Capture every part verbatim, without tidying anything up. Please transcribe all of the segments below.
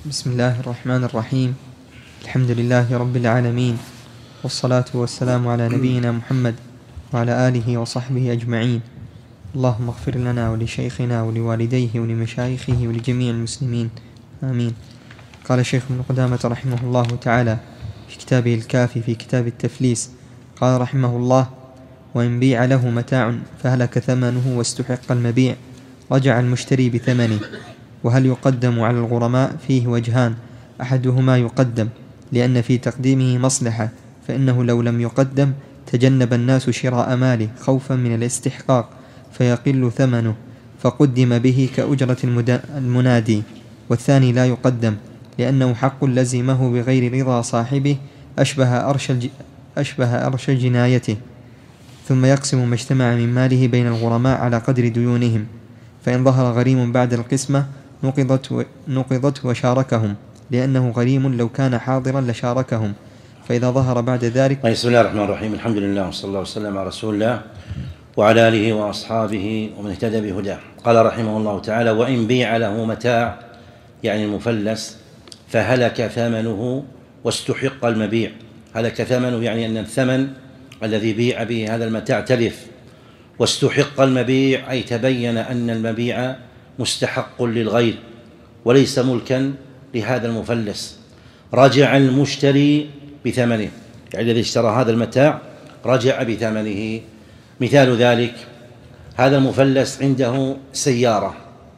بسم الله الرحمن الرحيم. الحمد لله رب العالمين، والصلاة والسلام على نبينا محمد وعلى آله وصحبه أجمعين. اللهم اغفر لنا ولشيخنا ولوالديه ولمشايخه ولجميع المسلمين، آمين. قال الشيخ ابن قدامة رحمه الله تعالى في كتابه الكافي في كتاب التفليس، قال رحمه الله: وإن بيع له متاع فهلك ثمنه واستحق المبيع رجع المشتري بثمنه. وهل يقدم على الغرماء؟ فيه وجهان، أحدهما يقدم لأن في تقديمه مصلحة، فإنه لو لم يقدم تجنب الناس شراء ماله خوفا من الاستحقاق فيقل ثمنه فقدم به كأجرة المنادي. والثاني لا يقدم لأنه حق لزمه بغير رضا صاحبه أشبه أرش, الج... أشبه أرش جنايته، ثم يقسم ما اجتمع من ماله بين الغرماء على قدر ديونهم. فإن ظهر غريم بعد القسمة نقضت, و... نقضت وشاركهم، لأنه غريم لو كان حاضرا لشاركهم. فإذا ظهر بعد ذلك. بسم الله الرحمن الرحيم. الحمد لله وصلى الله وسلم على رسول الله وعلى آله وأصحابه ومن اهتدى بهداه. قال رحمه الله تعالى: وإن بيع له متاع يعني المفلس فهلك ثمنه واستحق المبيع. هلك ثمنه يعني أن الثمن الذي بيع به هذا المتاع تلف، واستحق المبيع أي تبين أن المبيع مستحق للغير وليس ملكا لهذا المفلس. رجع المشتري بثمنه، يعني الذي اشترى هذا المتاع رجع بثمنه. مثال ذلك: هذا المفلس عنده سيارة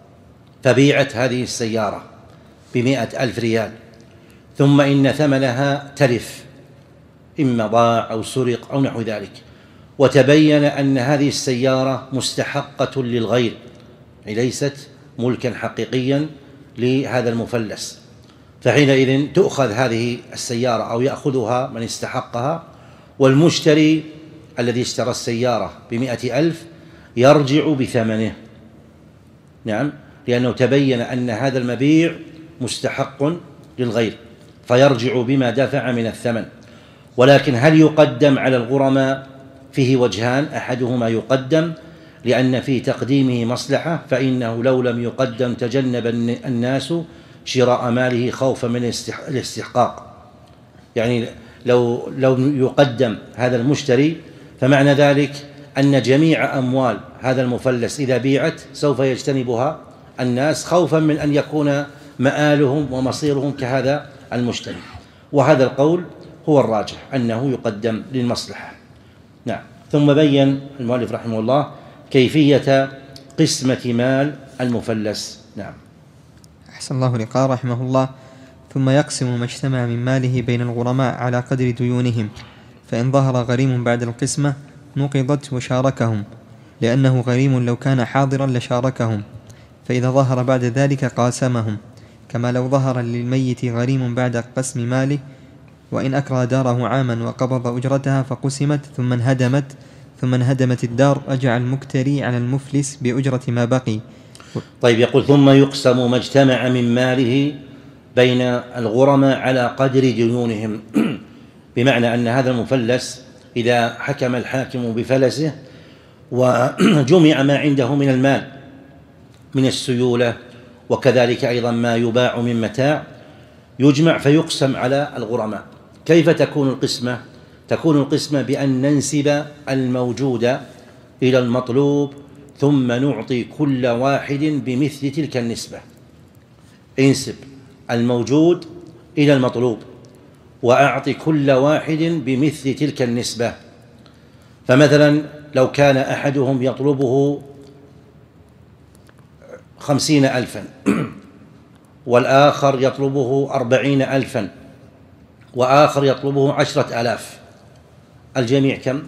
فبيعت هذه السيارة بمئة ألف ريال، ثم إن ثمنها تلف، إما ضاع أو سرق أو نحو ذلك، وتبين أن هذه السيارة مستحقة للغير، ليست ملكا حقيقيا لهذا المفلس. فحينئذ تؤخذ هذه السيارة أو يأخذها من استحقها، والمشتري الذي اشترى السيارة بمئة ألف يرجع بثمنه، نعم، لأنه تبين أن هذا المبيع مستحق للغير فيرجع بما دفع من الثمن. ولكن هل يقدم على الغرماء؟ فيه وجهان، أحدهما يقدم لأن في تقديمه مصلحة، فإنه لو لم يقدم تجنب الناس شراء ماله خوفا من الاستحقاق. يعني لو لو يقدم هذا المشتري فمعنى ذلك أن جميع أموال هذا المفلس إذا بيعت سوف يجتنبها الناس خوفا من أن يكون مآلهم ومصيرهم كهذا المشتري. وهذا القول هو الراجح أنه يقدم للمصلحة. نعم. ثم بين المؤلف رحمه الله كيفية قسمة مال المفلس. نعم. أحسن الله لقاء رحمه الله: ثم يقسم ما اجتمع من ماله بين الغرماء على قدر ديونهم. فإن ظهر غريم بعد القسمة نقضت وشاركهم، لأنه غريم لو كان حاضرا لشاركهم. فإذا ظهر بعد ذلك قاسمهم، كما لو ظهر للميت غريم بعد قسم ماله، وإن أكرى داره عاما وقبض أجرتها فقسمت ثم انهدمت ثم انهدمت الدار رجع المكتري على المفلس بأجرة ما بقي. طيب، يقول: ثم يقسم ما اجتمع من ماله بين الغرماء على قدر ديونهم. بمعنى أن هذا المفلس إذا حكم الحاكم بفلسه وجمع ما عنده من المال من السيولة وكذلك أيضا ما يباع من متاع يجمع فيقسم على الغرماء. كيف تكون القسمة؟ تكون القسمة بأن ننسب الموجود إلى المطلوب ثم نعطي كل واحد بمثل تلك النسبة. انسب الموجود إلى المطلوب وأعطي كل واحد بمثل تلك النسبة. فمثلا لو كان أحدهم يطلبه خمسين ألفا والآخر يطلبه أربعين ألفا وآخر يطلبه عشرة آلاف، الجميع كم؟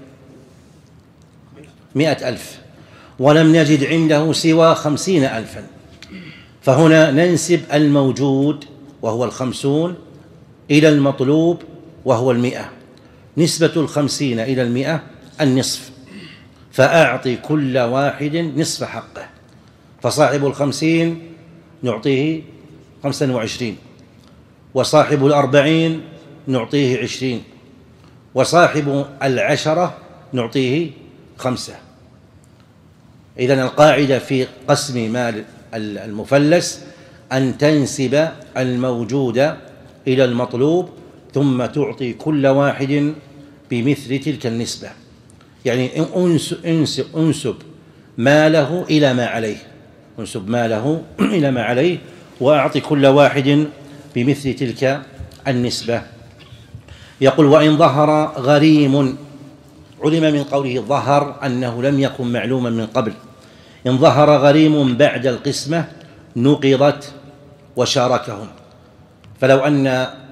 مئة ألف، ولم نجد عنده سوى خمسين ألفا، فهنا ننسب الموجود وهو الخمسون إلى المطلوب وهو المئة. نسبة الخمسين إلى المئة النصف، فأعطي كل واحد نصف حقه. فصاحب الخمسين نعطيه خمسا وعشرين، وصاحب الأربعين نعطيه عشرين، وصاحب العشرة نعطيه خمسة. إذن القاعدة في قسم مال المفلس أن تنسب الموجود إلى المطلوب ثم تعطي كل واحد بمثل تلك النسبة. يعني انسب, انسب ماله إلى ما عليه انسب ماله إلى ما عليه وأعطي كل واحد بمثل تلك النسبة. يقول: وإن ظهر غريم، علم من قوله ظهر أنه لم يكن معلوما من قبل. إن ظهر غريم بعد القسمة نقضت وشاركهم. فلو أن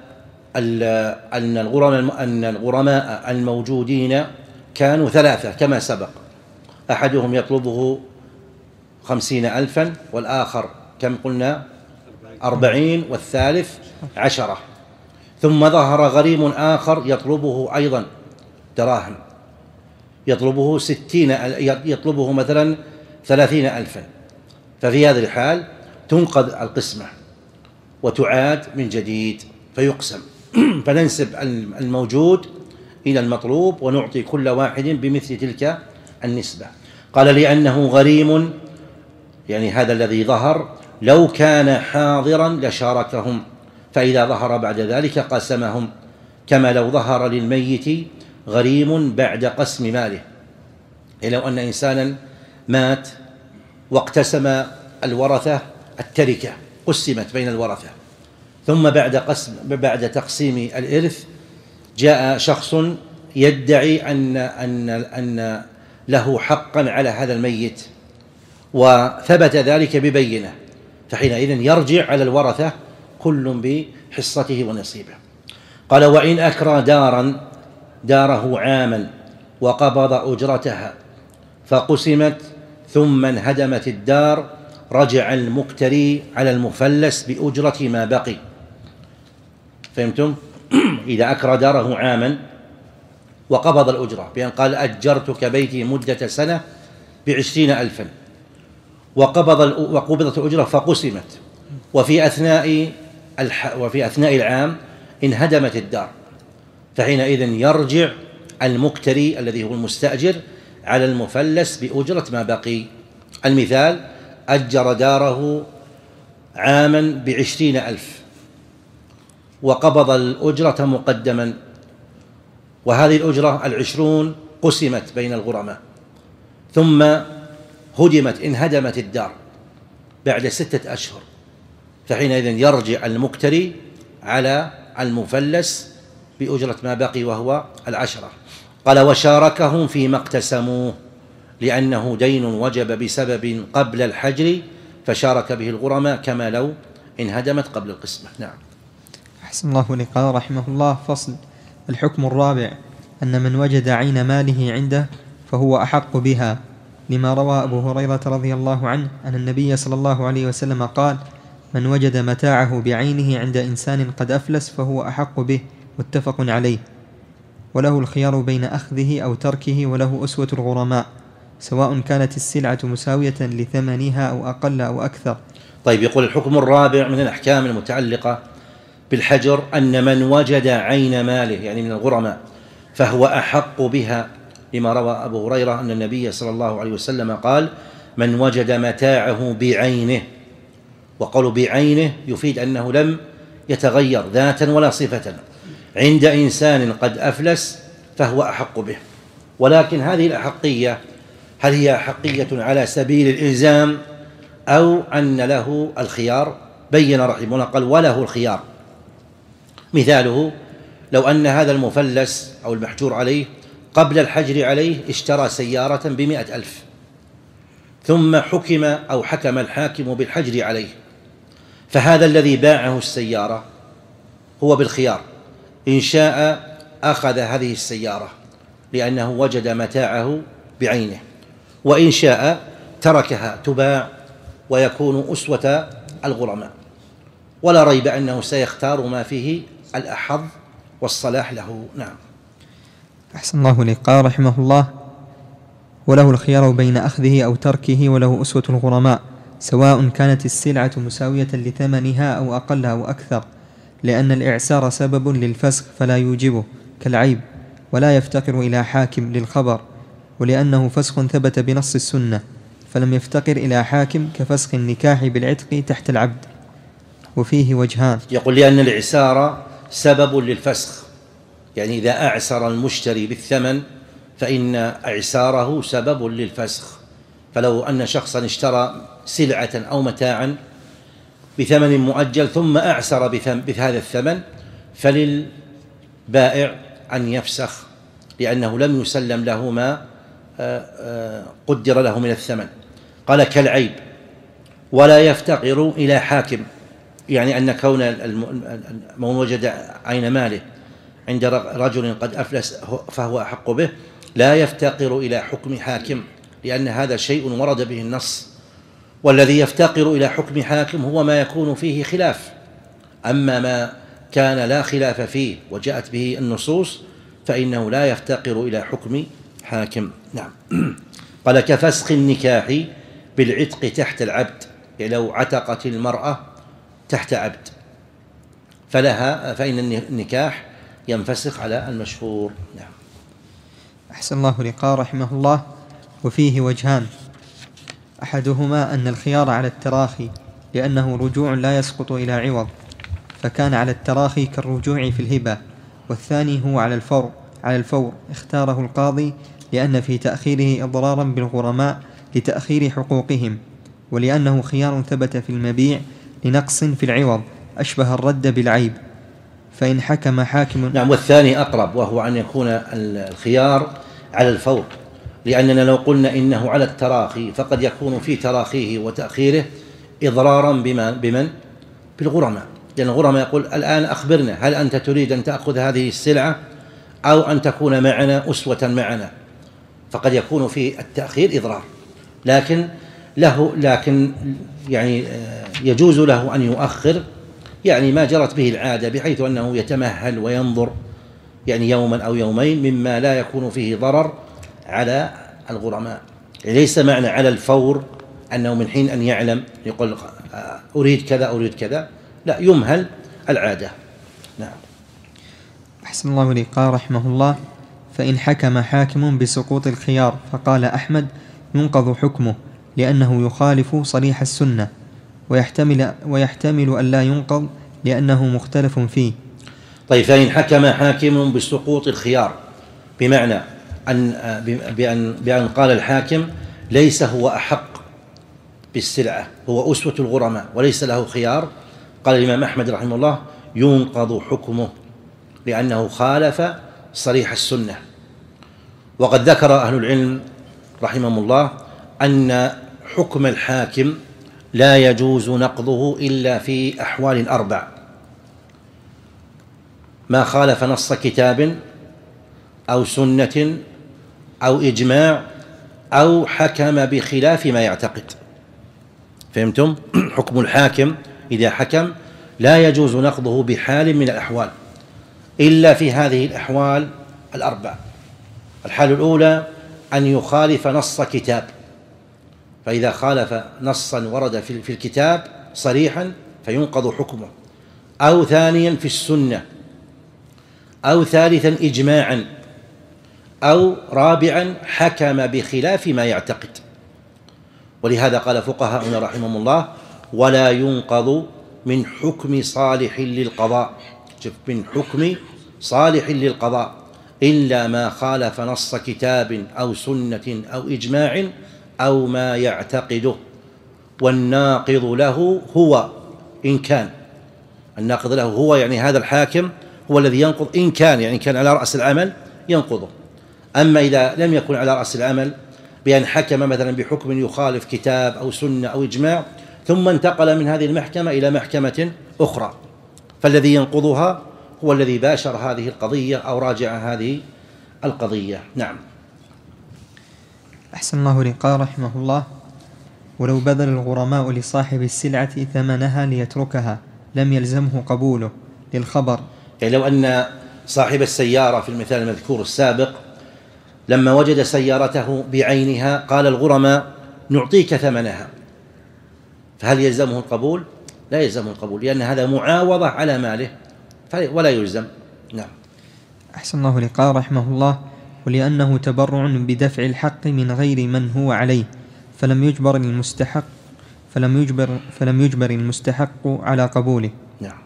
أن الغرماء أن الغرماء الموجودين كانوا ثلاثة كما سبق، أحدهم يطلبه خمسين ألفا والآخر كم قلنا أربعين والثالث عشرة، ثم ظهر غريم آخر يطلبه أيضا دراهم، يطلبه ستين يطلبه مثلا ثلاثين ألفا، ففي هذه الحال تنقض القسمة وتعاد من جديد فيقسم. فننسب الموجود إلى المطلوب ونعطي كل واحد بمثل تلك النسبة. قال: لأنه غريم، يعني هذا الذي ظهر لو كان حاضرا لشاركهم، فإذا ظهر بعد ذلك قسمهم، كما لو ظهر للميت غريم بعد قسم ماله. لو أن إنسانا مات واقتسم الورثة التركة، قسمت بين الورثة، ثم بعد قسم بعد تقسيم الإرث جاء شخص يدعي أن أن أن له حقا على هذا الميت وثبت ذلك ببينة، فحينئذ يرجع على الورثة كل بحصته ونصيبه. قال: وإن أكرى دارا داره عاما وقبض أجرتها فقسمت ثم انهدمت الدار، رجع المكتري على المفلس بأجرة ما بقي. فهمتم؟ إذا أكرى داره عاما وقبض الأجرة، بأن قال: أجرتك بيتي مدة سنة بعشرين ألفا، وقبض وقبضت الأجرة فقسمت، وفي أثناء الح وفي أثناء العام انهدمت الدار، فحينئذ يرجع المكتري الذي هو المستأجر على المفلس بأجرة ما بقي. المثال: أجر داره عاما بعشرين ألف وقبض الأجرة مقدما، وهذه الأجرة العشرون قسمت بين الغرماء، ثم هدمت انهدمت الدار بعد ستة أشهر، فحينئذ يرجع المكتري على المفلس بأجرة ما بقي وهو العشرة. قال: وشاركهم فيما اقتسموه، لأنه دين وجب بسبب قبل الحجر فشارك به الغرماء كما لو انهدمت قبل القسمة. نعم. أحسن الله إليك. قال رحمه الله: فصل. الحكم الرابع أن من وجد عين ماله عنده فهو أحق بها، لما روى أبو هريرة رضي الله عنه أن النبي صلى الله عليه وسلم قال: من وجد متاعه بعينه عند إنسان قد أفلس فهو أحق به، متفق عليه. وله الخيار بين أخذه أو تركه، وله أسوة الغرماء، سواء كانت السلعة مساوية لثمنها أو أقل أو أكثر. طيب، يقول: الحكم الرابع من الأحكام المتعلقة بالحجر أن من وجد عين ماله يعني من الغرماء فهو أحق بها، لما روى أبو هريرة أن النبي صلى الله عليه وسلم قال: من وجد متاعه بعينه. وقالوا بعينه يفيد أنه لم يتغير ذاتا ولا صفة عند إنسان قد أفلس فهو أحق به. ولكن هذه الأحقية هل هي أحقية على سبيل الإلزام أو أن له الخيار؟ بين رحمه الله قال: وله الخيار. مثاله: لو أن هذا المفلس أو المحجور عليه قبل الحجر عليه اشترى سيارة بمئة ألف، ثم حكم أو حكم الحاكم بالحجر عليه، فهذا الذي باعه السيارة هو بالخيار، إن شاء أخذ هذه السيارة لأنه وجد متاعه بعينه، وإن شاء تركها تباع ويكون أسوة الغرماء، ولا ريب أنه سيختار ما فيه الأحظ والصلاح له. نعم. أحسن الله إليك. قال رحمه الله: وله الخيار بين أخذه أو تركه، وله أسوة الغرماء، سواء كانت السلعة مساوية لثمنها أو أقل أو أكثر، لأن الإعسار سبب للفسخ فلا يوجبه كالعيب، ولا يفتقر إلى حاكم للخبر، ولأنه فسخ ثبت بنص السنة، فلم يفتقر إلى حاكم كفسخ النكاح بالعتق تحت العبد. وفيه وجهان. يقول لأن الإعسار سبب للفسخ، يعني إذا أعسر المشتري بالثمن فإن إعساره سبب للفسخ. فلو أن شخصا اشترى سلعة أو متاعا بثمن مؤجل ثم أعسر بهذا الثمن فللبائع أن يفسخ، لأنه لم يسلم له ما قدر له من الثمن. قال كالعيب ولا يفتقر إلى حاكم، يعني أن كون من وجد عين ماله عند رجل قد أفلس فهو أحق به لا يفتقر إلى حكم حاكم، لأن هذا شيء ورد به النص. والذي يفتقر إلى حكم حاكم هو ما يكون فيه خلاف، أما ما كان لا خلاف فيه وجاءت به النصوص فإنه لا يفتقر إلى حكم حاكم. نعم. قال كفسخ النكاح بالعتق تحت العبد، يعني لو عتقت المرأة تحت عبد فلها فإن النكاح ينفسخ على المشهور. نعم. أحسن الله لقاء رحمه الله. وفيه وجهان، أحدهما أن الخيار على التراخي لأنه رجوع لا يسقط إلى عوض، فكان على التراخي كالرجوع في الهبة. والثاني هو على الفور على الفور اختاره القاضي لأن في تأخيره إضرارا بالغرماء لتأخير حقوقهم، ولأنه خيار ثبت في المبيع لنقص في العوض أشبه الرد بالعيب. فإن حكم حاكم. نعم. والثاني أقرب، وهو أن يكون الخيار على الفور، لأننا لو قلنا إنه على التراخي فقد يكون في تراخيه وتأخيره إضرارا بمن, بمن؟ بالغرماء، لأن الغرماء يقول الآن أخبرنا هل أنت تريد أن تأخذ هذه السلعة أو أن تكون معنا أسوة معنا، فقد يكون في التأخير إضرار، لكن له لكن يعني يجوز له أن يؤخر يعني ما جرت به العادة، بحيث أنه يتمهل وينظر يعني يوما أو يومين مما لا يكون فيه ضرر على الغرماء. يعني ليس معنى على الفور أنه من حين أن يعلم يقول أريد كذا أريد كذا، لا، يمهل العادة. نعم. أحسن الله لقاء رحمه الله. فإن حكم حاكم بسقوط الخيار فقال أحمد ينقض حكمه لأنه يخالف صريح السنة، ويحتمل, ويحتمل أن لا ينقض لأنه مختلف فيه. طيب، فإن حكم حاكم بسقوط الخيار بمعنى أن بأن, بأن قال الحاكم ليس هو أحق بالسلعة، هو أسوة الغرماء وليس له خيار، قال الإمام أحمد رحمه الله ينقض حكمه لأنه خالف صريح السنة. وقد ذكر أهل العلم رحمهم الله أن حكم الحاكم لا يجوز نقضه إلا في أحوال أربع: ما خالف نص كتاب أو سنة أو إجماع أو حكم بخلاف ما يعتقد. فهمتم؟ حكم الحاكم إذا حكم لا يجوز نقضه بحال من الأحوال إلا في هذه الأحوال الأربع. الحالة الأولى أن يخالف نص كتاب، فإذا خالف نصا ورد في الكتاب صريحا فينقض حكمه، أو ثانيا في السنة، أو ثالثا إجماعا، أو رابعا حكم بخلاف ما يعتقد. ولهذا قال فقهاؤنا رحمهم الله ولا ينقض من حكم صالح للقضاء، من حكم صالح للقضاء إلا ما خالف نص كتاب أو سنة أو إجماع أو ما يعتقده. والناقض له هو إن كان، الناقض له هو يعني هذا الحاكم هو الذي ينقض إن كان، يعني كان على رأس العمل ينقضه. أما إذا لم يكن على رأس العمل بأن حكم مثلا بحكم يخالف كتاب أو سنة أو إجماع ثم انتقل من هذه المحكمة إلى محكمة أخرى، فالذي ينقضها هو الذي باشر هذه القضية أو راجع هذه القضية. نعم. أحسن الله لقاء رحمه الله. ولو بذل الغرماء لصاحب السلعة ثمنها ليتركها لم يلزمه قبوله للخبر. يعني لو أن صاحب السيارة في المثال المذكور السابق لما وجد سيارته بعينها قال الغرماء نعطيك ثمنها، فهل يلزمه القبول؟ لا يلزمه القبول، لأن هذا معاوضة على ماله ولا يلزم. نعم. أحسن الله لقاء رحمه الله. ولأنه تبرع بدفع الحق من غير من هو عليه، فلم يجبر المستحق فلم يجبر, فلم يجبر المستحق على قبوله. نعم.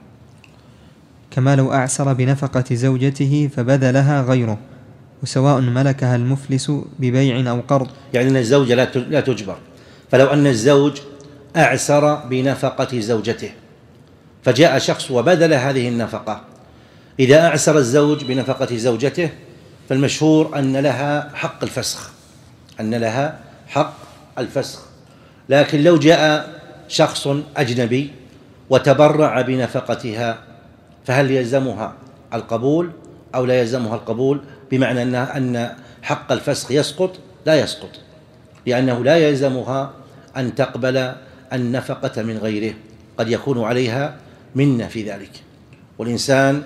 كما لو أعسر بنفقة زوجته فبذلها غيره، وسواء ملكها المفلس ببيع أو قرض. يعني أن الزوجة لا تجبر، فلو أن الزوج أعسر بنفقة زوجته فجاء شخص وبذل هذه النفقة، إذا أعسر الزوج بنفقة زوجته فالمشهور أن لها حق الفسخ، أن لها حق الفسخ. لكن لو جاء شخص أجنبي وتبرع بنفقتها فهل يلزمها القبول أو لا يلزمها القبول؟ بمعنى أن حق الفسخ يسقط؟ لا يسقط، لأنه لا يلزمها أن تقبل النفقة من غيره، قد يكون عليها منة في ذلك، والإنسان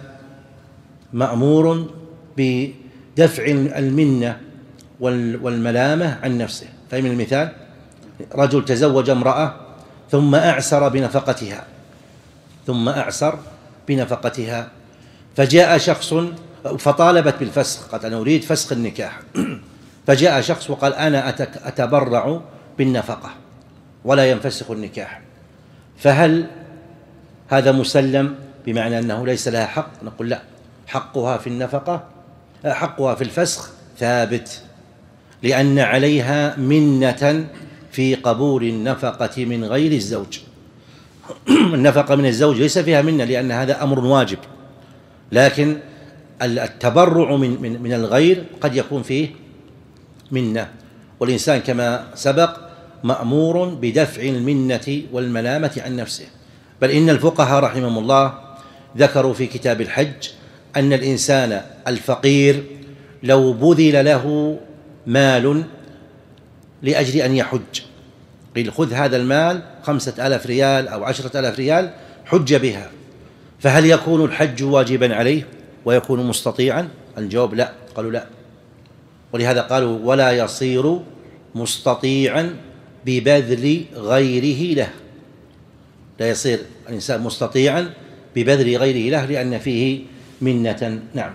مأمور بدفع المنة والملامة عن نفسه. فمن المثال رجل تزوج امرأة ثم أعسر بنفقتها ثم أعسر بنفقتها فجاء شخص فطالبت بالفسخ، قالت أنا أريد فسخ النكاح، فجاء شخص وقال أنا أتبرع بالنفقة ولا ينفسخ النكاح، فهل هذا مسلم بمعنى أنه ليس لها حق؟ نقول لا، حقها في النفقة حقها في الفسخ ثابت، لأن عليها منة في قبول النفقة من غير الزوج. النفقة من الزوج ليس فيها منة لأن هذا أمر واجب، لكن التبرع من, من, من الغير قد يكون فيه منة، والإنسان كما سبق مأمور بدفع المنة والملامة عن نفسه. بل إن الفقهاء رحمهم الله ذكروا في كتاب الحج أن الإنسان الفقير لو بذل له مال لأجل أن يحج، قيل خذ هذا المال خمسة آلاف ريال أو عشرة آلاف ريال حج بها، فهل يكون الحج واجبا عليه ويكون مستطيعا؟ الجواب لا، قالوا لا، ولهذا قالوا ولا يصير مستطيعا ببذل غيره له، لا يصير الإنسان مستطيعا ببذل غيره له لأن فيه منة. نعم.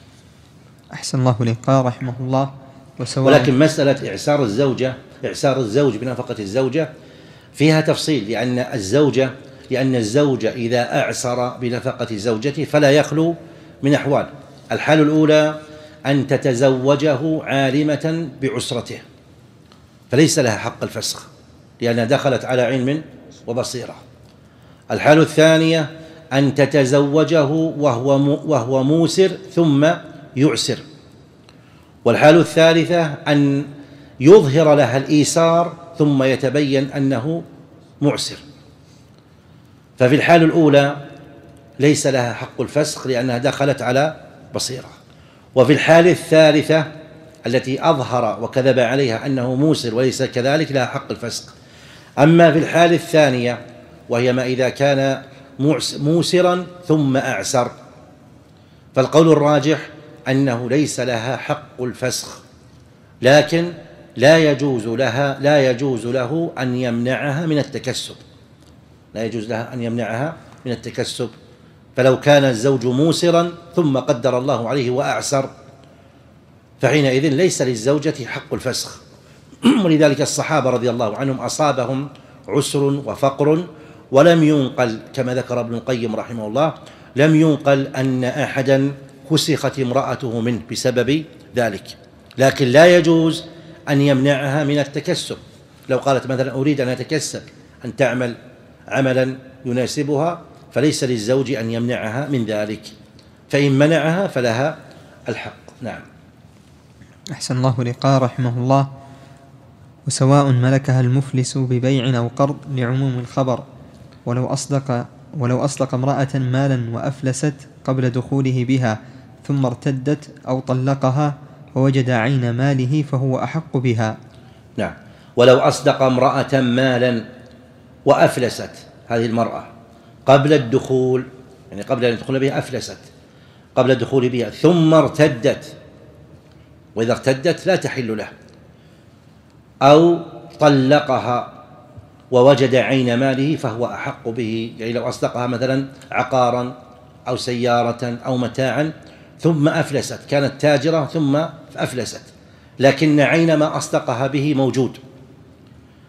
أحسن الله إليك. قال رحمه الله وسواء. ولكن مسألة إعسار الزوجة إعسار الزوج بنفقة الزوجة فيها تفصيل، لأن الزوجة لأن الزوج إذا أعسر بنفقة زوجته فلا يخلو من أحوال. الحال الأولى أن تتزوجه عالمة بعسرته فليس لها حق الفسخ لأنها دخلت على علم وبصيرة. الحال الثانية أن تتزوجه وهو وهو موسر ثم يعسر. والحال الثالثة أن يظهر لها الإيسار ثم يتبين أنه معسر. ففي الحال الأولى ليس لها حق الفسخ لأنها دخلت على بصيرة، وفي الحال الثالثة التي أظهر وكذب عليها أنه موسر وليس كذلك لها حق الفسخ. أما في الحال الثانية وهي ما إذا كان موسرا ثم أعسر فالقول الراجح أنه ليس لها حق الفسخ، لكن لا يجوز لها لا يجوز له أن يمنعها من التكسب لا يجوز لها أن يمنعها من التكسب. فلو كان الزوج موسرا ثم قدر الله عليه وأعسر فحينئذ ليس للزوجة حق الفسخ. ولذلك الصحابة رضي الله عنهم أصابهم عسر وفقر ولم ينقل كما ذكر ابن القيم رحمه الله لم ينقل أن أحدا فسخت امرأته منه بسبب ذلك، لكن لا يجوز أن يمنعها من التكسب. لو قالت مثلا أريد أن أتكسب أن تعمل عملا يناسبها فليس للزوج أن يمنعها من ذلك، فإن منعها فلها الحق. نعم. أحسن الله إليك. قال رحمه الله وسواء ملكها المفلس ببيع أو قرض لعموم الخبر، ولو أصدق ولو أصدق امرأة مالا وأفلست قبل دخوله بها ثم ارتدت أو طلقها ووجد عين ماله فهو أحق بها. نعم. ولو أصدق امرأة مالا وأفلست هذه المرأة قبل الدخول، يعني قبل أن يدخل بها أفلست قبل الدخول بها ثم ارتدت، وإذا ارتدت لا تحل له، أو طلقها ووجد عين ماله فهو أحق به. يعني لو أصدقها مثلا عقارا أو سيارة أو متاعا ثم أفلست، كانت تاجرة ثم أفلست لكن عين ما أصدقها به موجود،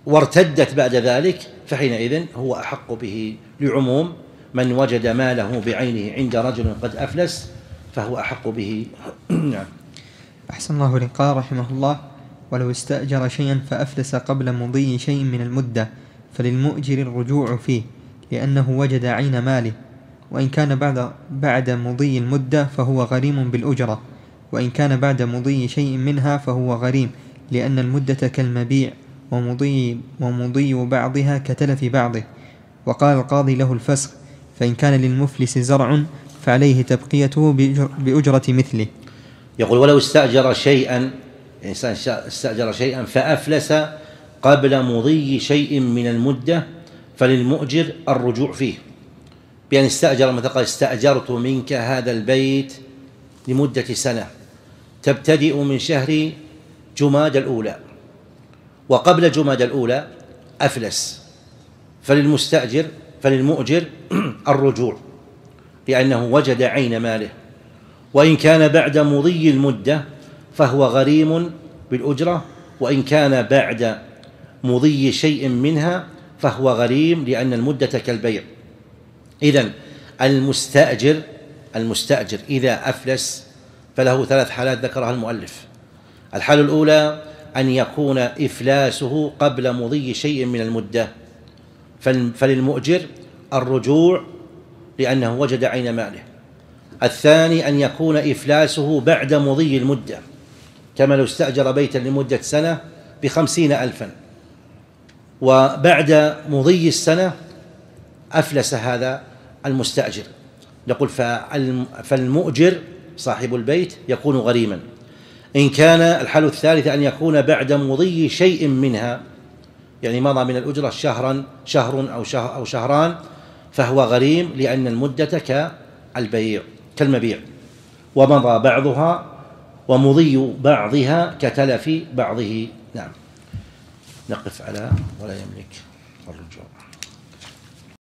وارتدت بعد ذلك فحينئذ هو أحق به، لعموم من وجد ماله بعينه عند رجل قد أفلس فهو أحق به. نعم. أحسن الله إليك. قال رحمه الله: ولو استأجر شيئا فأفلس قبل مضي شيء من المدة فللمؤجر الرجوع فيه لأنه وجد عين ماله، وإن كان بعد بعد مضي المدة فهو غريم بالأجرة، وإن كان بعد مضي شيء منها فهو غريم لأن المدة كالمبيع ومضي, ومضي بعضها كتلف بعضه. وقال القاضي: له الفسخ، فإن كان للمفلس زرع فعليه تبقيته بأجرة مثله. يقول: ولو استأجر شيئا، إنسان استأجر شيئا فأفلس قبل مضي شيء من المدة فللمؤجر الرجوع فيه، بأن استأجر مثلا قال: استأجرت منك هذا البيت لمدة سنة تبتدئ من شهر جماد الأولى، وقبل جماد الأولى أفلس، فللمستأجر فللمؤجر الرجوع لأنه وجد عين ماله، وإن كان بعد مضي المدة فهو غريم بالأجرة، وإن كان بعد مضي شيء منها فهو غريم لأن المدة كالبيع. إذن المستأجر المستأجر إذا أفلس فله ثلاث حالات ذكرها المؤلف. الحالة الأولى أن يكون إفلاسه قبل مضي شيء من المدة، فللمؤجر الرجوع لأنه وجد عين ماله. الثاني أن يكون إفلاسه بعد مضي المدة، كما لو استأجر بيتا لمدة سنة بخمسين ألفا وبعد مضي السنة أفلس هذا المستأجر، نقول فالمؤجر صاحب البيت يكون غريما. إن كان الحالة الثالثة أن يكون بعد مضي شيء منها، يعني مضى من الأجرة شهرا شهر أو شهر أو شهران، فهو غريم لأن المدة كالبيع كالمبيع، ومضى بعضها ومضي بعضها كتلف بعضه. نعم. نقف على ولا يملك الرجوع.